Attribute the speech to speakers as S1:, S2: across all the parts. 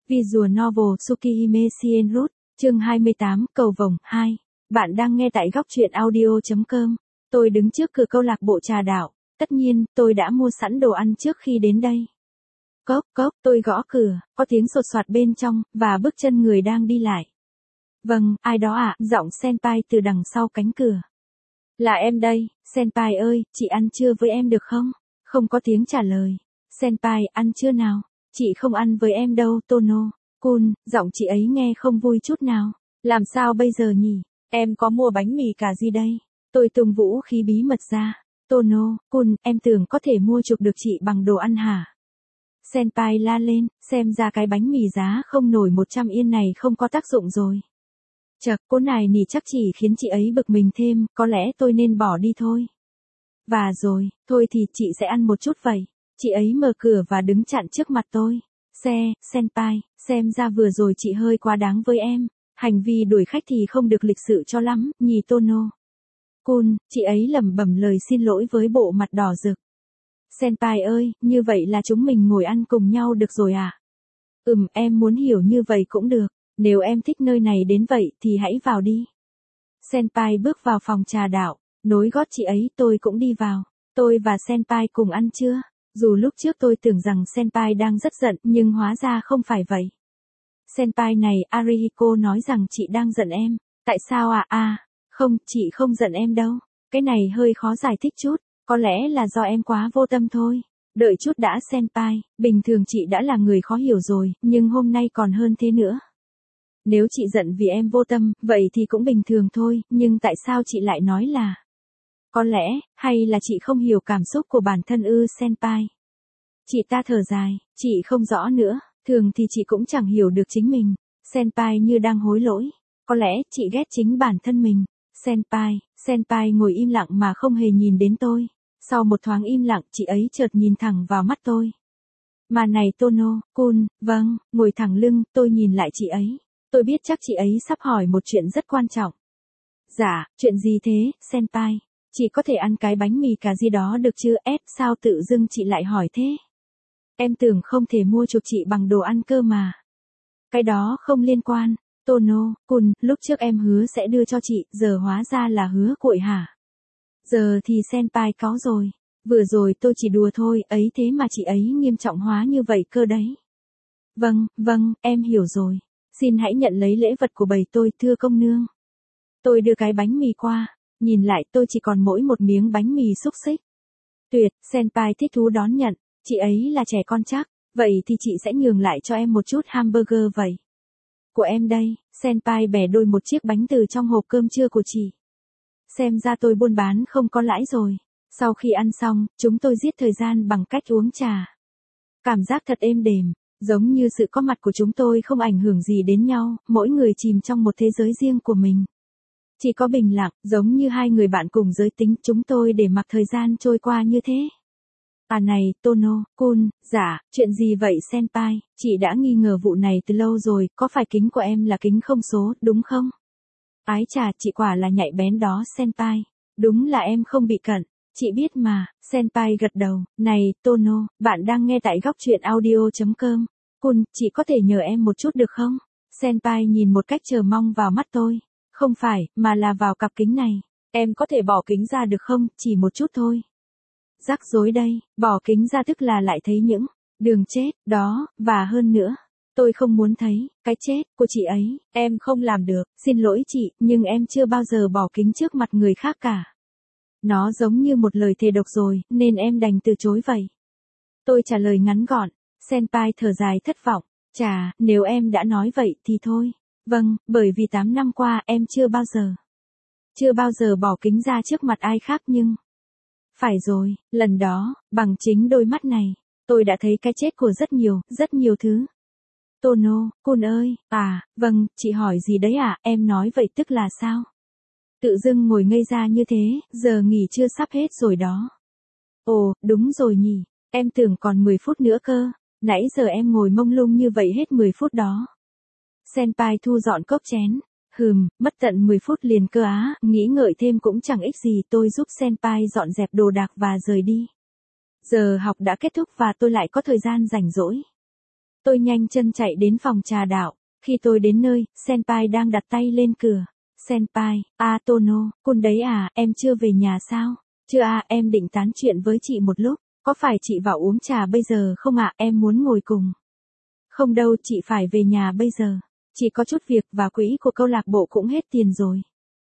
S1: Visual Novel Tsukihime Shienroot, chương 28, Cầu Vồng 2. Bạn đang nghe tại góc truyện audio.com. Tôi đứng trước cửa câu lạc bộ trà đạo. Tất nhiên, tôi đã mua sẵn đồ ăn trước khi đến đây. Cốc cốc, tôi gõ cửa, có tiếng sột soạt bên trong, và bước chân người đang đi lại. Vâng, ai đó ạ, giọng senpai từ đằng sau cánh cửa. Là em đây, senpai ơi, chị ăn trưa với em được không? Không có tiếng trả lời. Senpai, ăn trưa nào? Chị không ăn với em đâu, Tono-kun, giọng chị ấy nghe không vui chút nào. Làm sao bây giờ nhỉ? Em có mua bánh mì cà gì đây? Tôi tung vũ khí bí mật ra. Tono-kun, em tưởng có thể mua chuộc được chị bằng đồ ăn hả? Senpai la lên, xem ra cái bánh mì giá không nổi 100 yên này không có tác dụng rồi. Chậc, cô này nỉ chắc chỉ khiến chị ấy bực mình thêm, có lẽ tôi nên bỏ đi thôi. Và rồi, thôi thì chị sẽ ăn một chút vậy. Chị ấy mở cửa và đứng chặn trước mặt tôi. Senpai, xem ra vừa rồi chị hơi quá đáng với em. Hành vi đuổi khách thì không được lịch sự cho lắm, nhì Tono-kun, chị ấy lẩm bẩm lời xin lỗi với bộ mặt đỏ rực. Senpai ơi, như vậy là chúng mình ngồi ăn cùng nhau được rồi à? Em muốn hiểu như vậy cũng được. Nếu em thích nơi này đến vậy thì hãy vào đi. Senpai bước vào phòng trà đạo, nối gót chị ấy tôi cũng đi vào. Tôi và Senpai cùng ăn trưa. Dù lúc trước tôi tưởng rằng Senpai đang rất giận nhưng hóa ra không phải vậy. Senpai này, Arihiko nói rằng chị đang giận em. Tại sao ạ? Không, chị không giận em đâu. Cái này hơi khó giải thích chút. Có lẽ là do em quá vô tâm thôi. Đợi chút đã Senpai, bình thường chị đã là người khó hiểu rồi, nhưng hôm nay còn hơn thế nữa. Nếu chị giận vì em vô tâm, vậy thì cũng bình thường thôi, nhưng tại sao chị lại nói là... Có lẽ, hay là chị không hiểu cảm xúc của bản thân Senpai. Chị ta thở dài, chị không rõ nữa, thường thì chị cũng chẳng hiểu được chính mình. Senpai như đang hối lỗi. Có lẽ chị ghét chính bản thân mình. Senpai ngồi im lặng mà không hề nhìn đến tôi. Sau một thoáng im lặng, chị ấy chợt nhìn thẳng vào mắt tôi. Mà này Tono-kun, vâng, ngồi thẳng lưng, tôi nhìn lại chị ấy. Tôi biết chắc chị ấy sắp hỏi một chuyện rất quan trọng. Dạ, chuyện gì thế, Senpai? Chị có thể ăn cái bánh mì cà gì đó được chứ? Sao tự dưng chị lại hỏi thế? Em tưởng không thể mua chuộc chị bằng đồ ăn cơ mà. Cái đó không liên quan. Tono-kun, lúc trước em hứa sẽ đưa cho chị, giờ hóa ra là hứa cuội hả? Giờ thì Senpai cáu rồi. Vừa rồi tôi chỉ đùa thôi, ấy thế mà chị ấy nghiêm trọng hóa như vậy cơ đấy. Vâng, em hiểu rồi. Xin hãy nhận lấy lễ vật của bầy tôi, thưa công nương. Tôi đưa cái bánh mì qua. Nhìn lại tôi chỉ còn mỗi một miếng bánh mì xúc xích. Tuyệt, Senpai thích thú đón nhận. Chị ấy là trẻ con chắc. Vậy thì chị sẽ nhường lại cho em một chút hamburger vậy. Của em đây, Senpai bẻ đôi một chiếc bánh từ trong hộp cơm trưa của chị. Xem ra tôi buôn bán không có lãi rồi. Sau khi ăn xong, chúng tôi giết thời gian bằng cách uống trà. Cảm giác thật êm đềm, giống như sự có mặt của chúng tôi không ảnh hưởng gì đến nhau, mỗi người chìm trong một thế giới riêng của mình. Chỉ có bình lặng, giống như hai người bạn cùng giới tính, chúng tôi để mặc thời gian trôi qua như thế. Này, Tono-kun, dạ, chuyện gì vậy Senpai? Chị đã nghi ngờ vụ này từ lâu rồi, có phải kính của em là kính không số, đúng không? Ái chà, chị quả là nhạy bén đó Senpai. Đúng là em không bị cận. Chị biết mà, Senpai gật đầu. Này, Tono, bạn đang nghe tại góc truyện audio.com. Kun, chị có thể nhờ em một chút được không? Senpai nhìn một cách chờ mong vào mắt tôi. Không phải, mà là vào cặp kính này. Em có thể bỏ kính ra được không, chỉ một chút thôi. Rắc rối đây, bỏ kính ra tức là lại thấy những đường chết, đó, và hơn nữa. Tôi không muốn thấy, cái chết của chị ấy, em không làm được, xin lỗi chị, nhưng em chưa bao giờ bỏ kính trước mặt người khác cả. Nó giống như một lời thề độc rồi, nên em đành từ chối vậy. Tôi trả lời ngắn gọn, Senpai thở dài thất vọng, chà, nếu em đã nói vậy thì thôi. Vâng, bởi vì 8 năm qua em chưa bao giờ bỏ kính ra trước mặt ai khác nhưng... Phải rồi, lần đó, bằng chính đôi mắt này, tôi đã thấy cái chết của rất nhiều thứ. Tono-kun ơi, vâng, chị hỏi gì đấy em nói vậy tức là sao? Tự dưng ngồi ngây ra như thế, giờ nghỉ trưa sắp hết rồi đó. Ồ, đúng rồi nhỉ, em tưởng còn 10 phút nữa cơ, nãy giờ em ngồi mông lung như vậy hết 10 phút đó. Senpai thu dọn cốc chén. Mất tận 10 phút liền cơ nghĩ ngợi thêm cũng chẳng ích gì, tôi giúp Senpai dọn dẹp đồ đạc và rời đi. Giờ học đã kết thúc và tôi lại có thời gian rảnh rỗi. Tôi nhanh chân chạy đến phòng trà đạo. Khi tôi đến nơi, Senpai đang đặt tay lên cửa. Senpai, Tono-kun đấy à, em chưa về nhà sao? Chưa à, em định tán chuyện với chị một lúc. Có phải chị vào uống trà bây giờ không ạ, em muốn ngồi cùng. Không đâu, chị phải về nhà bây giờ. Chị có chút việc và quỹ của câu lạc bộ cũng hết tiền rồi.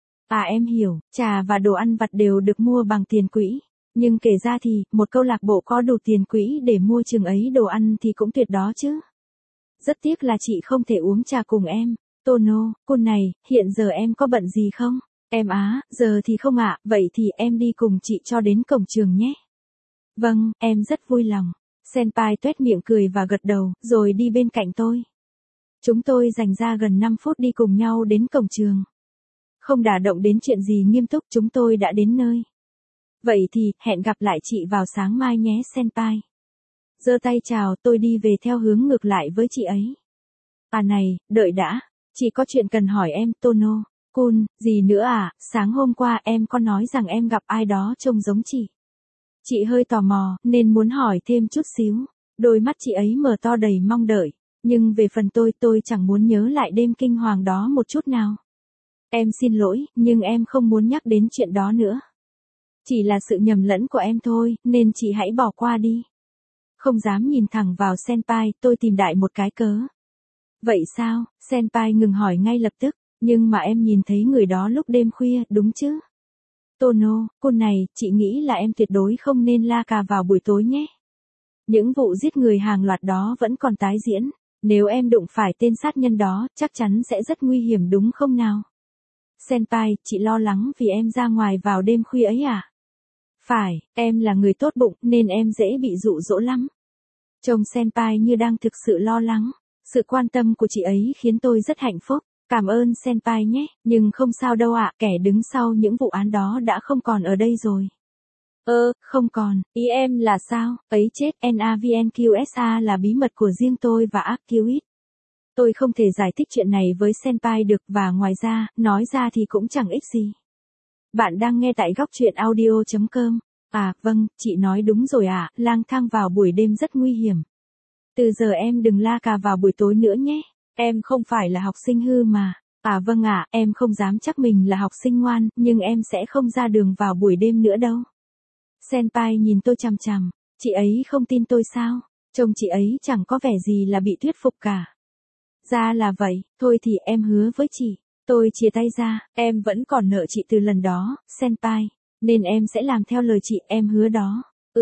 S1: À em hiểu, trà và đồ ăn vặt đều được mua bằng tiền quỹ. Nhưng kể ra thì, một câu lạc bộ có đủ tiền quỹ để mua chừng ấy đồ ăn thì cũng tuyệt đó chứ. Rất tiếc là chị không thể uống trà cùng em. Tono-kun này, hiện giờ em có bận gì không? Em á, giờ thì không ạ, vậy thì em đi cùng chị cho đến cổng trường nhé. Vâng, em rất vui lòng. Senpai tuét miệng cười và gật đầu, rồi đi bên cạnh tôi. Chúng tôi dành ra gần 5 phút đi cùng nhau đến cổng trường. Không đả động đến chuyện gì nghiêm túc, chúng tôi đã đến nơi. Vậy thì, hẹn gặp lại chị vào sáng mai nhé Senpai. Giơ tay chào, tôi đi về theo hướng ngược lại với chị ấy. À này, đợi đã. Chị có chuyện cần hỏi em, Tono-kun, gì nữa à, sáng hôm qua em có nói rằng em gặp ai đó trông giống chị. Chị hơi tò mò, nên muốn hỏi thêm chút xíu. Đôi mắt chị ấy mở to đầy mong đợi. Nhưng về phần tôi chẳng muốn nhớ lại đêm kinh hoàng đó một chút nào. Em xin lỗi, nhưng em không muốn nhắc đến chuyện đó nữa. Chỉ là sự nhầm lẫn của em thôi, nên chị hãy bỏ qua đi. Không dám nhìn thẳng vào Senpai, tôi tìm đại một cái cớ. Vậy sao, Senpai ngừng hỏi ngay lập tức, nhưng mà em nhìn thấy người đó lúc đêm khuya, đúng chứ? Tono-kun này, chị nghĩ là em tuyệt đối không nên la cà vào buổi tối nhé. Những vụ giết người hàng loạt đó vẫn còn tái diễn, nếu em đụng phải tên sát nhân đó, chắc chắn sẽ rất nguy hiểm đúng không nào? Senpai, chị lo lắng vì em ra ngoài vào đêm khuya ấy à? Phải, em là người tốt bụng nên em dễ bị dụ dỗ lắm. Trông Senpai như đang thực sự lo lắng. Sự quan tâm của chị ấy khiến tôi rất hạnh phúc. Cảm ơn Senpai nhé, nhưng không sao đâu ạ, kẻ đứng sau những vụ án đó đã không còn ở đây rồi. Không còn, ý em là sao, ấy chết, NAVNQSA là bí mật của riêng tôi và Arcuit. Tôi không thể giải thích chuyện này với Senpai được và ngoài ra, nói ra thì cũng chẳng ích gì. Bạn đang nghe tại góc truyện audio.com. À, vâng, chị nói đúng rồi ạ, lang thang vào buổi đêm rất nguy hiểm. Từ giờ em đừng la cà vào buổi tối nữa nhé. Em không phải là học sinh hư mà. À vâng ạ, em không dám chắc mình là học sinh ngoan, nhưng em sẽ không ra đường vào buổi đêm nữa đâu. Senpai nhìn tôi chằm chằm. Chị ấy không tin tôi sao? Trông chị ấy chẳng có vẻ gì là bị thuyết phục cả. Ra là vậy, thôi thì em hứa với chị. Tôi chia tay ra, em vẫn còn nợ chị từ lần đó, Senpai. Nên em sẽ làm theo lời chị, em hứa đó.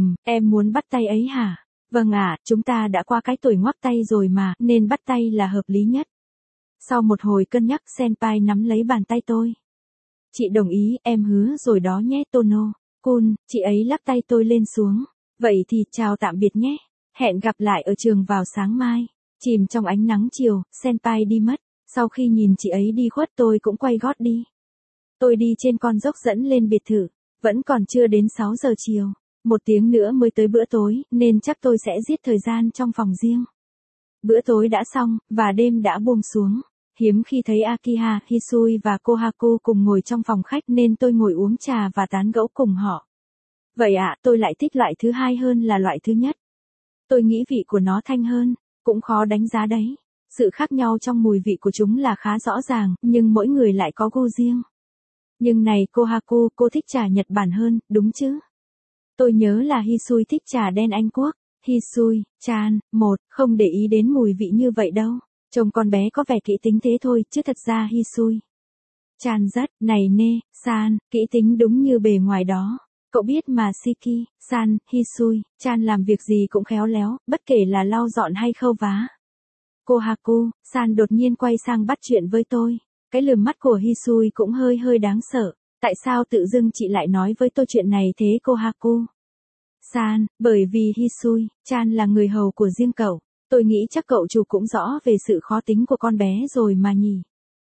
S1: Em muốn bắt tay ấy hả? Vâng ạ, chúng ta đã qua cái tuổi ngoắc tay rồi mà, nên bắt tay là hợp lý nhất. Sau một hồi cân nhắc, Senpai nắm lấy bàn tay tôi. Chị đồng ý, em hứa rồi đó nhé Tono-kun, chị ấy lắc tay tôi lên xuống. Vậy thì chào tạm biệt nhé. Hẹn gặp lại ở trường vào sáng mai. Chìm trong ánh nắng chiều, Senpai đi mất. Sau khi nhìn chị ấy đi khuất tôi cũng quay gót đi. Tôi đi trên con dốc dẫn lên biệt thự. Vẫn còn chưa đến 6 giờ chiều. 1 tiếng nữa mới tới bữa tối, nên chắc tôi sẽ giết thời gian trong phòng riêng. Bữa tối đã xong, và đêm đã buông xuống. Hiếm khi thấy Akiha, Hisui và Kohaku cùng ngồi trong phòng khách nên tôi ngồi uống trà và tán gẫu cùng họ. Vậy ạ, tôi lại thích loại thứ hai hơn là loại thứ nhất. Tôi nghĩ vị của nó thanh hơn, cũng khó đánh giá đấy. Sự khác nhau trong mùi vị của chúng là khá rõ ràng, nhưng mỗi người lại có gu riêng. Nhưng này Kohaku, cô thích trà Nhật Bản hơn, đúng chứ? Tôi nhớ là Hisui thích trà đen Anh Quốc. Hisui-chan, không để ý đến mùi vị như vậy đâu. Trông con bé có vẻ kỹ tính thế thôi, chứ thật ra Hisui-chan rất, này san, kỹ tính đúng như bề ngoài đó. Cậu biết mà Shiki-san, Hisui-chan làm việc gì cũng khéo léo, bất kể là lau dọn hay khâu vá. Kohaku-san đột nhiên quay sang bắt chuyện với tôi. Cái lườm mắt của Hisui cũng hơi hơi đáng sợ. Tại sao tự dưng chị lại nói với tôi chuyện này thế Kohaku-san, bởi vì Hisui-chan là người hầu của riêng cậu. Tôi nghĩ chắc cậu chủ cũng rõ về sự khó tính của con bé rồi mà nhỉ.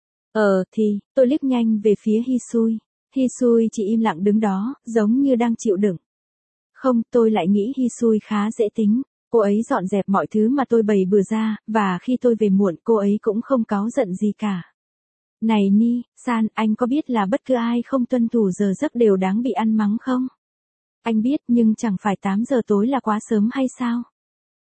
S1: Thì, tôi liếc nhanh về phía Hisui. Hisui chỉ im lặng đứng đó, giống như đang chịu đựng. Không, tôi lại nghĩ Hisui khá dễ tính. Cô ấy dọn dẹp mọi thứ mà tôi bày bừa ra, và khi tôi về muộn cô ấy cũng không cáu giận gì cả. Này san, anh có biết là bất cứ ai không tuân thủ giờ giấc đều đáng bị ăn mắng không? Anh biết nhưng chẳng phải 8 giờ tối là quá sớm hay sao?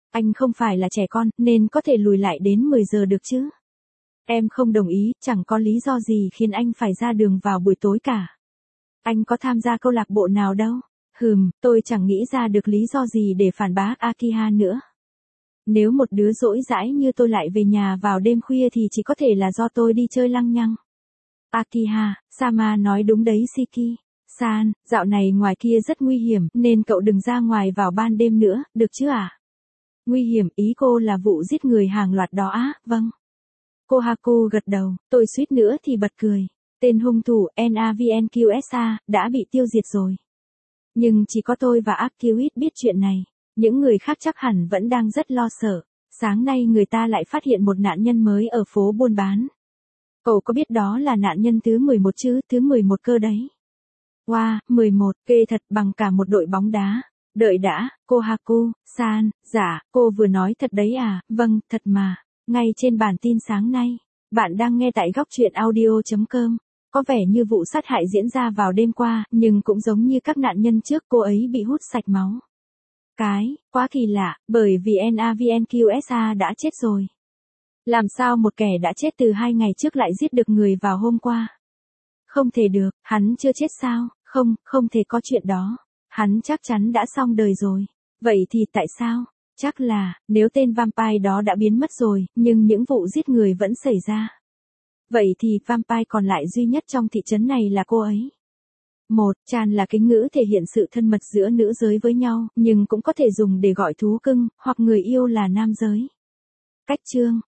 S1: Anh không phải là trẻ con, nên có thể lùi lại đến 10 giờ được chứ. Em không đồng ý, chẳng có lý do gì khiến anh phải ra đường vào buổi tối cả. Anh có tham gia câu lạc bộ nào đâu. Tôi chẳng nghĩ ra được lý do gì để phản bác Akiha nữa. Nếu một đứa dỗi dãi như tôi lại về nhà vào đêm khuya thì chỉ có thể là do tôi đi chơi lăng nhăng. Akiha, Sama nói đúng đấy Shiki-san, dạo này ngoài kia rất nguy hiểm nên cậu đừng ra ngoài vào ban đêm nữa, được chứ à? Nguy hiểm, ý cô là vụ giết người hàng loạt đó á, vâng. Kohaku gật đầu, tôi suýt nữa thì bật cười. Tên hung thủ Navnqsa đã bị tiêu diệt rồi. Nhưng chỉ có tôi và Akiwit biết chuyện này. Những người khác chắc hẳn vẫn đang rất lo sợ. Sáng nay người ta lại phát hiện một nạn nhân mới ở phố buôn bán. Cậu có biết đó là nạn nhân thứ 11 chứ, thứ 11 cơ đấy. Wow, 11, ghê thật, bằng cả một đội bóng đá. Đợi đã, Kohaku-san, dạ, cô vừa nói thật đấy à, vâng, thật mà. Ngay trên bản tin sáng nay, bạn đang nghe tại góc truyện audio.com. Có vẻ như vụ sát hại diễn ra vào đêm qua, nhưng cũng giống như các nạn nhân trước, cô ấy bị hút sạch máu. Quá kỳ lạ, bởi vì Navnqsa đã chết rồi. Làm sao một kẻ đã chết từ 2 ngày trước lại giết được người vào hôm qua? Không thể được, hắn chưa chết sao? Không thể có chuyện đó. Hắn chắc chắn đã xong đời rồi. Vậy thì tại sao? Chắc là, nếu tên vampire đó đã biến mất rồi, nhưng những vụ giết người vẫn xảy ra. Vậy thì vampire còn lại duy nhất trong thị trấn này là cô ấy. Chan là kính ngữ thể hiện sự thân mật giữa nữ giới với nhau, nhưng cũng có thể dùng để gọi thú cưng, hoặc người yêu là nam giới. Cách chương